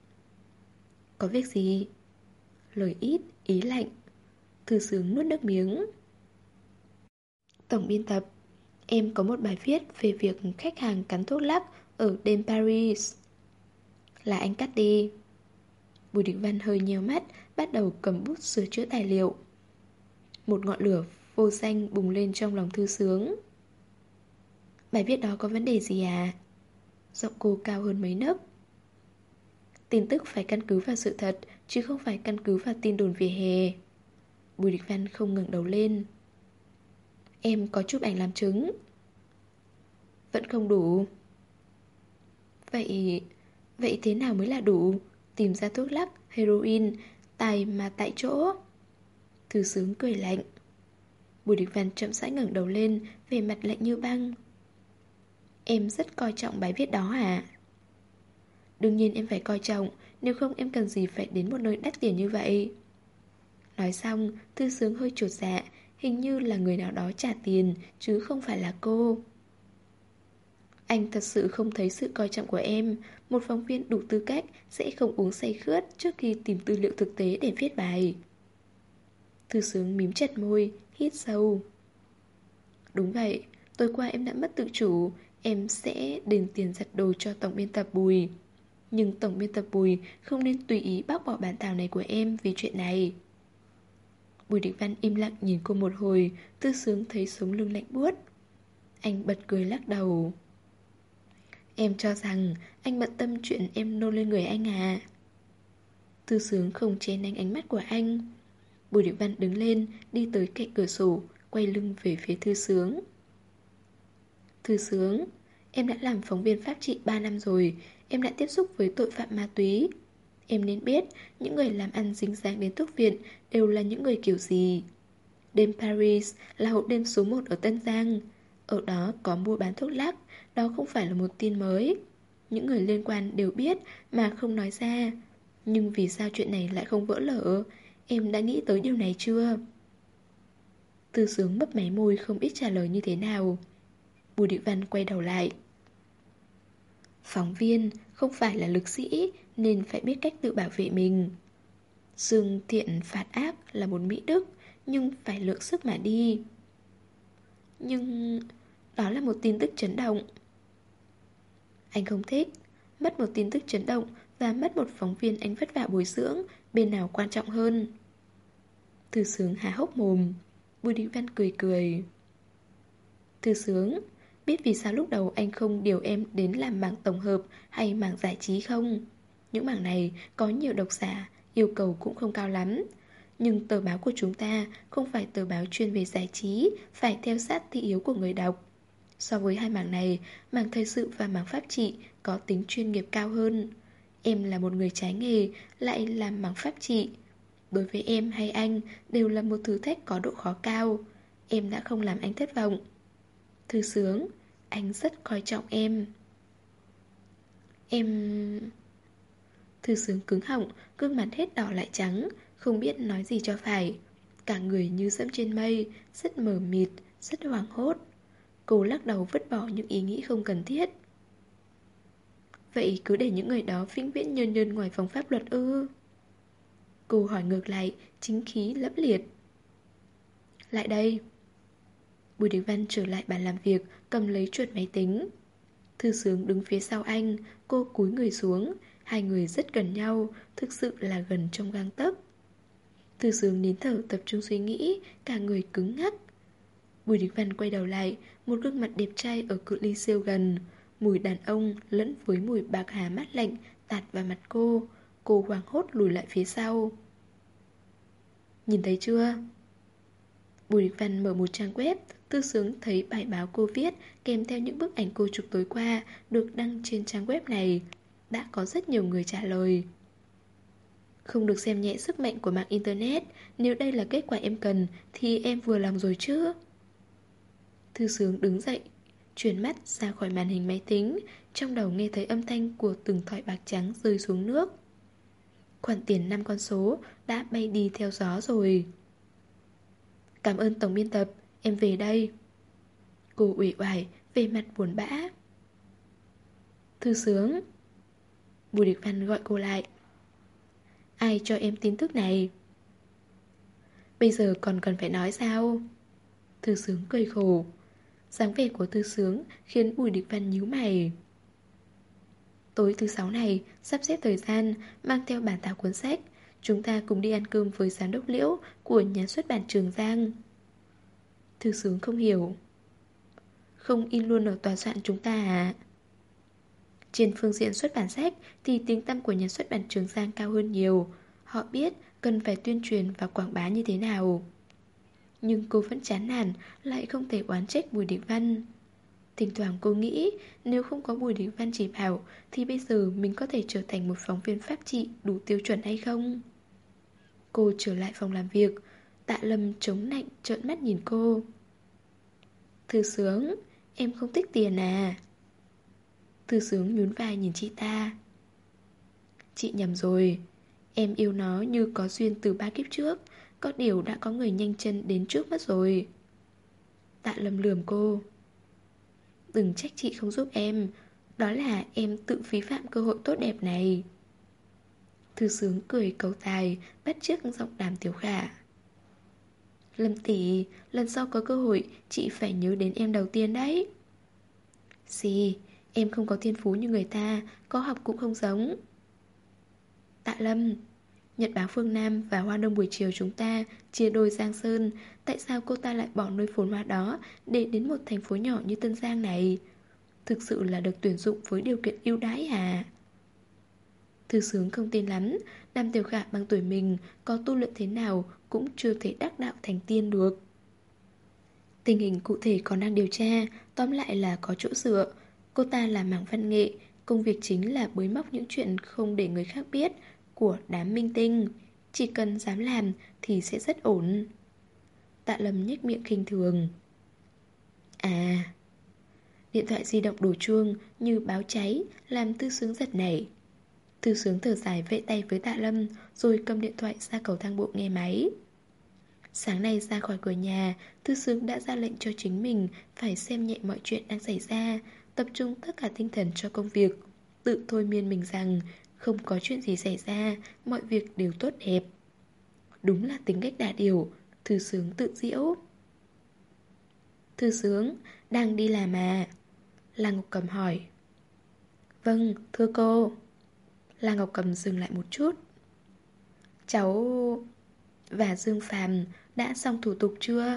Có việc gì? Lời ít, ý lạnh. Thư Sướng nuốt nước miếng. Tổng biên tập, em có một bài viết về việc khách hàng cắn thuốc lắc ở đêm Paris. Là anh cắt đi. Bùi Địch Văn hơi nheo mắt, bắt đầu cầm bút sửa chữa tài liệu. Một ngọn lửa vô danh bùng lên trong lòng Thư Sướng. Bài viết đó có vấn đề gì à? Giọng cô cao hơn mấy nấc. Tin tức phải căn cứ vào sự thật, chứ không phải căn cứ vào tin đồn vỉa hè. Bùi Địch Văn không ngẩng đầu lên. Em có chụp ảnh làm chứng. Vẫn không đủ. Vậy... Vậy thế nào mới là đủ? Tìm ra thuốc lắc, heroin, tài mà tại chỗ. Thư Sướng cười lạnh. Bùi Địch Văn chậm rãi ngẩng đầu lên, vẻ mặt lạnh như băng. Em rất coi trọng bài viết đó à? Đương nhiên em phải coi trọng, nếu không em cần gì phải đến một nơi đắt tiền như vậy. Nói xong, Thư Sướng hơi chột dạ, hình như là người nào đó trả tiền, chứ không phải là cô. Anh thật sự không thấy sự coi trọng của em. Một phóng viên đủ tư cách sẽ không uống say khướt trước khi tìm tư liệu thực tế để viết bài. Thư Sướng mím chặt môi, hít sâu. Đúng vậy, Tối qua em đã mất tự chủ. Em sẽ đền tiền giặt đồ cho tổng biên tập Bùi. Nhưng tổng biên tập Bùi không nên tùy ý bác bỏ bản thảo này của em vì chuyện này. Bùi Địch Văn im lặng nhìn cô một hồi. Tư Sướng thấy sống lưng lạnh buốt. Anh bật cười lắc đầu. Em cho rằng anh bận tâm chuyện em nôn lên người anh à? Tư Sướng không che nánh ánh mắt của anh. Bùi Địch Văn đứng lên, đi tới cạnh cửa sổ, quay lưng về phía Thư Sướng. Thư Sướng, em đã làm phóng viên pháp trị ba năm rồi. Em đã tiếp xúc với tội phạm ma túy. Em nên biết những người làm ăn dính dáng đến thuốc viện đều là những người kiểu gì. Đêm Paris là hộp đêm số một ở Tân Giang. Ở đó có mua bán thuốc lắc. Đó không phải là một tin mới. Những người liên quan đều biết mà không nói ra. Nhưng vì sao chuyện này lại không vỡ lở? Em đã nghĩ tới điều này chưa? Tư Sướng mấp máy môi không biết trả lời như thế nào. Bùi Địch Văn quay đầu lại. Phóng viên không phải là lực sĩ nên phải biết cách tự bảo vệ mình. Dương thiện phạt ác là một mỹ đức, nhưng phải lượng sức mà đi. Nhưng đó là một tin tức chấn động. Anh không thích. Mất một tin tức chấn động và mất một phóng viên anh vất vả bồi dưỡng, bên nào quan trọng hơn? Thư Sướng há hốc mồm. Bùi Địch Văn cười cười. Thư Sướng, biết vì sao lúc đầu anh không điều em đến làm mảng tổng hợp hay mảng giải trí không? Những mảng này có nhiều độc giả, yêu cầu cũng không cao lắm. Nhưng tờ báo của chúng ta không phải tờ báo chuyên về giải trí, phải theo sát thị hiếu của người đọc. So với hai mảng này, mảng thời sự và mảng pháp trị có tính chuyên nghiệp cao hơn. Em là một người trái nghề, lại làm mảng pháp trị. Đối với em hay anh đều là một thử thách có độ khó cao. Em đã không làm anh thất vọng. Thư Sướng, anh rất coi trọng em. Em... Thư Sướng cứng họng, gương mặt hết đỏ lại trắng, không biết nói gì cho phải. Cả người như dẫm trên mây, rất mờ mịt, rất hoảng hốt. Cô lắc đầu vứt bỏ những ý nghĩ không cần thiết. Vậy cứ để những người đó vĩnh viễn nhơn nhơn ngoài vòng pháp luật ư? Cô hỏi ngược lại, chính khí lẫm liệt. Lại đây. Bùi Đình Văn trở lại bàn làm việc, cầm lấy chuột máy tính. Thư Sướng đứng phía sau anh, cô cúi người xuống. Hai người rất gần nhau, thực sự là gần trong gang tấc. Thư Sướng nín thở tập trung suy nghĩ, cả người cứng ngắc. Bùi Đình Văn quay đầu lại, một gương mặt đẹp trai ở cự ly siêu gần. Mùi đàn ông lẫn với mùi bạc hà mát lạnh tạt vào mặt cô. Cô hoảng hốt lùi lại phía sau. Nhìn thấy chưa? Bùi Đình Văn mở một trang web. Thư Sướng thấy bài báo cô viết kèm theo những bức ảnh cô chụp tối qua được đăng trên trang web này. Đã có rất nhiều người trả lời. Không được xem nhẹ sức mạnh của mạng internet. Nếu đây là kết quả em cần thì em vừa lòng rồi chứ. Thư Sướng đứng dậy, chuyển mắt ra khỏi màn hình máy tính. Trong đầu nghe thấy âm thanh của từng thỏi bạc trắng rơi xuống nước. Khoản tiền năm con số đã bay đi theo gió rồi. Cảm ơn tổng biên tập, em về đây. Cô uể oải, về mặt buồn bã. Thư Sướng. Bùi Địch Văn gọi cô lại. Ai cho em tin tức này? Bây giờ còn cần phải nói sao? Thư Sướng cười khổ. Dáng vẻ của Thư Sướng khiến Bùi Địch Văn nhíu mày. Tối thứ sáu này, sắp xếp thời gian, mang theo bản thảo cuốn sách. Chúng ta cùng đi ăn cơm với giám đốc Liễu của nhà xuất bản Trường Giang. Thư Sướng không hiểu. Không in luôn ở tòa soạn chúng ta à? Trên phương diện xuất bản sách thì tiếng tăm của nhà xuất bản Trường Giang cao hơn nhiều. Họ biết cần phải tuyên truyền và quảng bá như thế nào. Nhưng cô vẫn chán nản, lại không thể oán trách Bùi Đình Văn. Thỉnh thoảng cô nghĩ nếu không có Bùi Đình Văn chỉ bảo thì bây giờ mình có thể trở thành một phóng viên pháp trị đủ tiêu chuẩn hay không? Cô trở lại phòng làm việc. Tạ Lâm chống nạnh trợn mắt nhìn cô. Thư Sướng, em không thích tiền à? Thư Sướng nhún vai nhìn chị ta. Chị nhầm rồi. Em yêu nó như có duyên từ ba kiếp trước. Có điều đã có người nhanh chân đến trước mất rồi. Tạ Lâm lườm cô. Đừng trách chị không giúp em. Đó là em tự phí phạm cơ hội tốt đẹp này. Thư Sướng cười cầu tài, bắt chước giọng Đàm Tiểu Khả. Lâm tỷ, lần sau có cơ hội chị phải nhớ đến em đầu tiên đấy. Gì, em không có thiên phú như người ta, có học cũng không giống. Tạ Lâm, Nhật báo Phương Nam và Hoa Đông buổi chiều chúng ta chia đôi Giang Sơn. Tại sao cô ta lại bỏ nơi phồn hoa đó để đến một thành phố nhỏ như Tân Giang này? Thực sự là được tuyển dụng với điều kiện ưu đãi à? Thư Sướng không tin lắm. Đàm Tiểu Khả bằng tuổi mình, có tu luyện thế nào cũng chưa thể đắc đạo thành tiên được. Tình hình cụ thể còn đang điều tra. Tóm lại là có chỗ dựa. Cô ta là mảng văn nghệ, công việc chính là bới móc những chuyện không để người khác biết của đám minh tinh. Chỉ cần dám làm thì sẽ rất ổn. Tạ Lâm nhếch miệng khinh thường. À. Điện thoại di động đổ chuông như báo cháy, làm Thư Sướng giật nảy. Thư Sướng thở dài vẫy tay với Tạ Lâm, rồi cầm điện thoại ra cầu thang bộ nghe máy. Sáng nay ra khỏi cửa nhà, Thư Sướng đã ra lệnh cho chính mình phải xem nhẹ mọi chuyện đang xảy ra, tập trung tất cả tinh thần cho công việc, tự thôi miên mình rằng không có chuyện gì xảy ra, mọi việc đều tốt đẹp. Đúng là tính cách đà điểu, Thư Sướng tự giễu. Thư Sướng, đang đi làm à? La Ngọc Cầm hỏi. Vâng, thưa cô. La Ngọc Cầm dừng lại một chút. Cháu và Dương Phàm đã xong thủ tục chưa?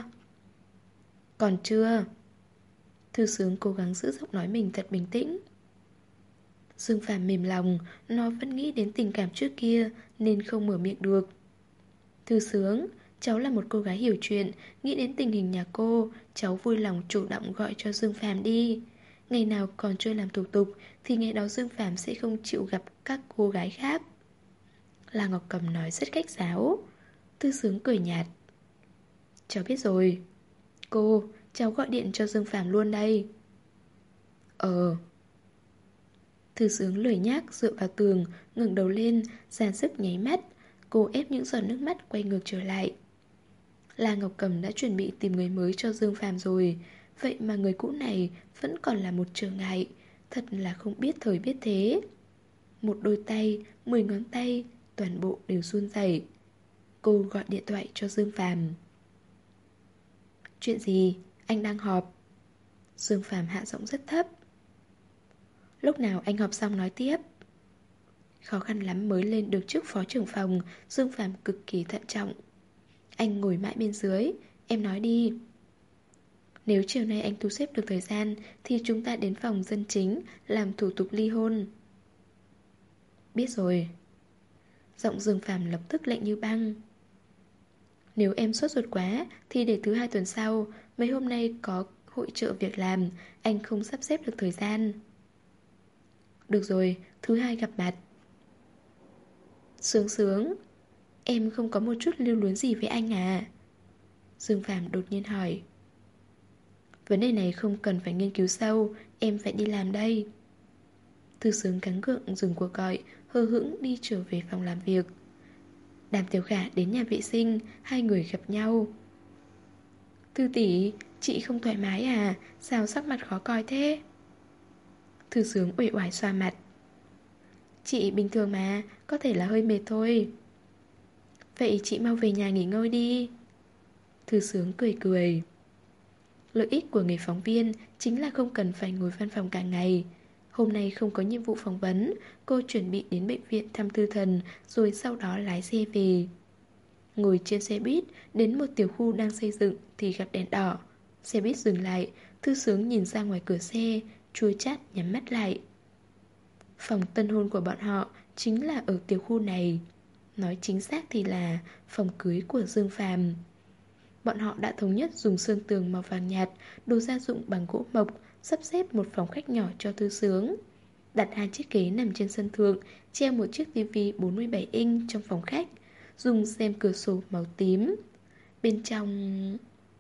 Còn chưa. Thư Sướng cố gắng giữ giọng nói mình thật bình tĩnh. Dương Phàm mềm lòng, nó vẫn nghĩ đến tình cảm trước kia nên không mở miệng được. Thư Sướng, cháu là một cô gái hiểu chuyện, nghĩ đến tình hình nhà cô, cháu vui lòng chủ động gọi cho Dương Phàm đi. Ngày nào còn chưa làm thủ tục thì ngày đó Dương Phàm sẽ không chịu gặp các cô gái khác. La Ngọc Cầm nói rất khách sáo. Thư Sướng cười nhạt. Cháu biết rồi. Cô, cháu gọi điện cho Dương Phàm luôn đây. Ờ. Thư Sướng lười nhác dựa vào tường, ngẩng đầu lên, ra sức nháy mắt. Cô ép những giọt nước mắt quay ngược trở lại. La Ngọc Cầm đã chuẩn bị tìm người mới cho Dương Phàm rồi. Vậy mà người cũ này vẫn còn là một trở ngại. Thật là không biết thời biết thế. Một đôi tay, mười ngón tay, toàn bộ đều run rẩy. Cô gọi điện thoại cho Dương Phàm. Chuyện gì? Anh đang họp. Dương Phàm hạ giọng rất thấp. Lúc nào anh họp xong nói tiếp. Khó khăn lắm mới lên được chức phó trưởng phòng. Dương Phàm cực kỳ thận trọng. Anh ngồi mãi bên dưới. Em nói đi. Nếu chiều nay anh thu xếp được thời gian thì chúng ta đến phòng dân chính làm thủ tục ly hôn. Biết rồi. Giọng Dương Phàm lập tức lạnh như băng. Nếu em sốt ruột quá thì để thứ hai tuần sau. Mấy hôm nay có hội chợ việc làm, anh không sắp xếp được thời gian. Được rồi, thứ hai gặp mặt. Sướng sướng, em không có một chút lưu luyến gì với anh à? Dương Phàm đột nhiên hỏi. Vấn đề này không cần phải nghiên cứu sâu, em phải đi làm đây. Thư Sướng gắng gượng dừng cuộc gọi, hờ hững đi trở về phòng làm việc. Đàm Tiểu Khả đến nhà vệ sinh, hai người gặp nhau. Thư tỷ, chị không thoải mái à? Sao sắc mặt khó coi thế? Thư Sướng uể oải xoa mặt. Chị bình thường mà, có thể là hơi mệt thôi. Vậy chị mau về nhà nghỉ ngơi đi. Thư Sướng cười cười. Lợi ích của nghề phóng viên chính là không cần phải ngồi văn phòng cả ngày. Hôm nay không có nhiệm vụ phỏng vấn, cô chuẩn bị đến bệnh viện thăm Thư Thần, rồi sau đó lái xe về. Ngồi trên xe buýt, đến một tiểu khu đang xây dựng thì gặp đèn đỏ. Xe buýt dừng lại, Thư Sướng nhìn ra ngoài cửa xe, chua chát nhắm mắt lại. Phòng tân hôn của bọn họ chính là ở tiểu khu này. Nói chính xác thì là phòng cưới của Dương Phàm. Bọn họ đã thống nhất dùng sơn tường màu vàng nhạt, đồ gia dụng bằng gỗ mộc, sắp xếp một phòng khách nhỏ cho Thư Sướng. Đặt hai chiếc ghế nằm trên sân thượng, treo một chiếc tivi bốn mươi bảy inch trong phòng khách, dùng rèm cửa sổ màu tím. Bên trong...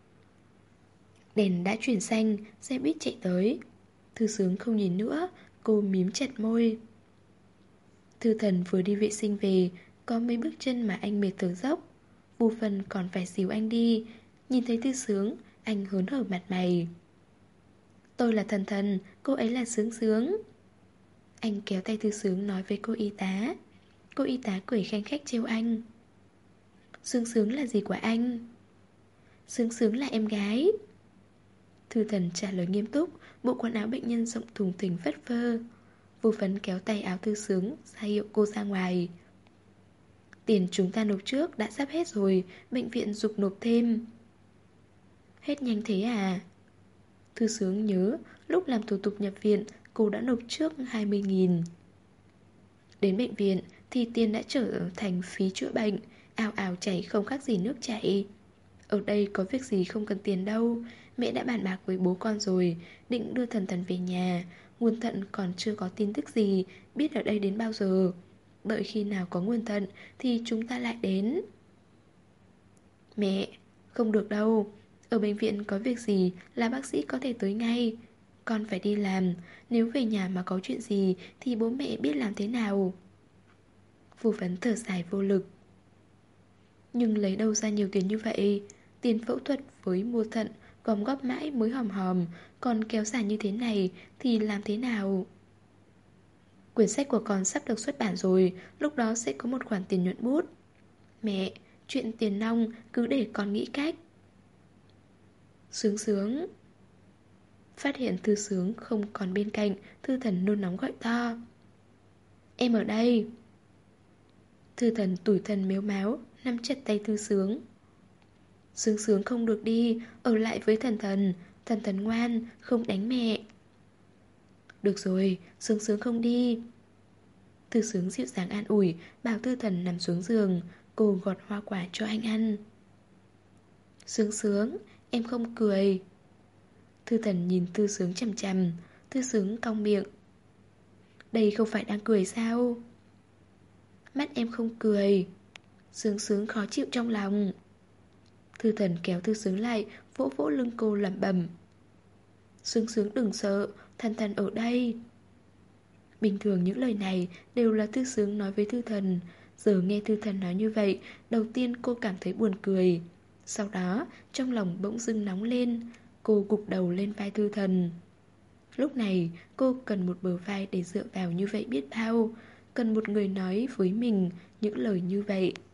Đèn đã chuyển xanh, xe buýt chạy tới. Thư Sướng không nhìn nữa, cô mím chặt môi. Thư Thần vừa đi vệ sinh về, có mấy bước chân mà anh mệt thở dốc. Vu Phần còn phải dìu anh đi. Nhìn thấy Thư Sướng, anh hớn hở mặt mày. Tôi là Thần Thần, cô ấy là Sướng Sướng. Anh kéo tay Thư Sướng nói với cô y tá. Cô y tá cười khanh khách trêu anh. Sướng Sướng là gì của anh? Sướng sướng là em gái. Thư Thần trả lời nghiêm túc. Bộ quần áo bệnh nhân rộng thùng thình phất phơ. Vô Phấn kéo tay áo Thư Sướng ra hiệu cô ra ngoài. Tiền chúng ta nộp trước đã sắp hết rồi, bệnh viện giục nộp thêm. Hết nhanh thế à? Thư Sướng nhớ lúc làm thủ tục nhập viện cô đã nộp trước hai mươi nghìn. Đến bệnh viện thì tiền đã trở thành phí chữa bệnh, ào ào chảy không khác gì nước chảy. Ở đây có việc gì không cần tiền đâu. Mẹ đã bàn bạc với bố con rồi, định đưa Thần Thần về nhà. Nguồn thận còn chưa có tin tức gì, biết ở đây đến bao giờ. Đợi khi nào có nguồn thận thì chúng ta lại đến. Mẹ, không được đâu. Ở bệnh viện có việc gì là bác sĩ có thể tới ngay. Con phải đi làm. Nếu về nhà mà có chuyện gì thì bố mẹ biết làm thế nào. Vô Phấn thở dài vô lực. Nhưng lấy đâu ra nhiều tiền như vậy? Tiền phẫu thuật với mua thận gom góp mãi mới hòm hòm. Còn kéo dài như thế này thì làm thế nào? Quyển sách của con sắp được xuất bản rồi, lúc đó sẽ có một khoản tiền nhuận bút. Mẹ, chuyện tiền nong cứ để con nghĩ cách. Sướng sướng. Phát hiện Thư Sướng không còn bên cạnh, Thư Thần nôn nóng gọi to. Em ở đây. Thư Thần tủi thân mếu máo, nắm chặt tay Thư Sướng. Sướng sướng không được đi, ở lại với Thần Thần. Thần Thần ngoan, không đánh mẹ. Được rồi, Sướng sướng không đi. Thư Sướng dịu dàng an ủi, bảo Thư Thần nằm xuống giường. Cô gọt hoa quả cho anh ăn. Sướng sướng, em không cười. Thư Thần nhìn Thư Sướng chằm chằm. Thư Sướng cong miệng. Đây không phải đang cười sao? Mắt em không cười. Sướng sướng khó chịu trong lòng. Thư Thần kéo Thư Sướng lại, vỗ vỗ lưng cô lẩm bẩm. Sướng sướng đừng sợ, Thần Thần ở đây. Bình thường những lời này đều là Thư Sướng nói với Thư Thần. Giờ nghe Thư Thần nói như vậy, đầu tiên cô cảm thấy buồn cười. Sau đó, trong lòng bỗng dưng nóng lên. Cô gục đầu lên vai Thư Thần. Lúc này, cô cần một bờ vai để dựa vào như vậy biết bao. Cần một người nói với mình những lời như vậy.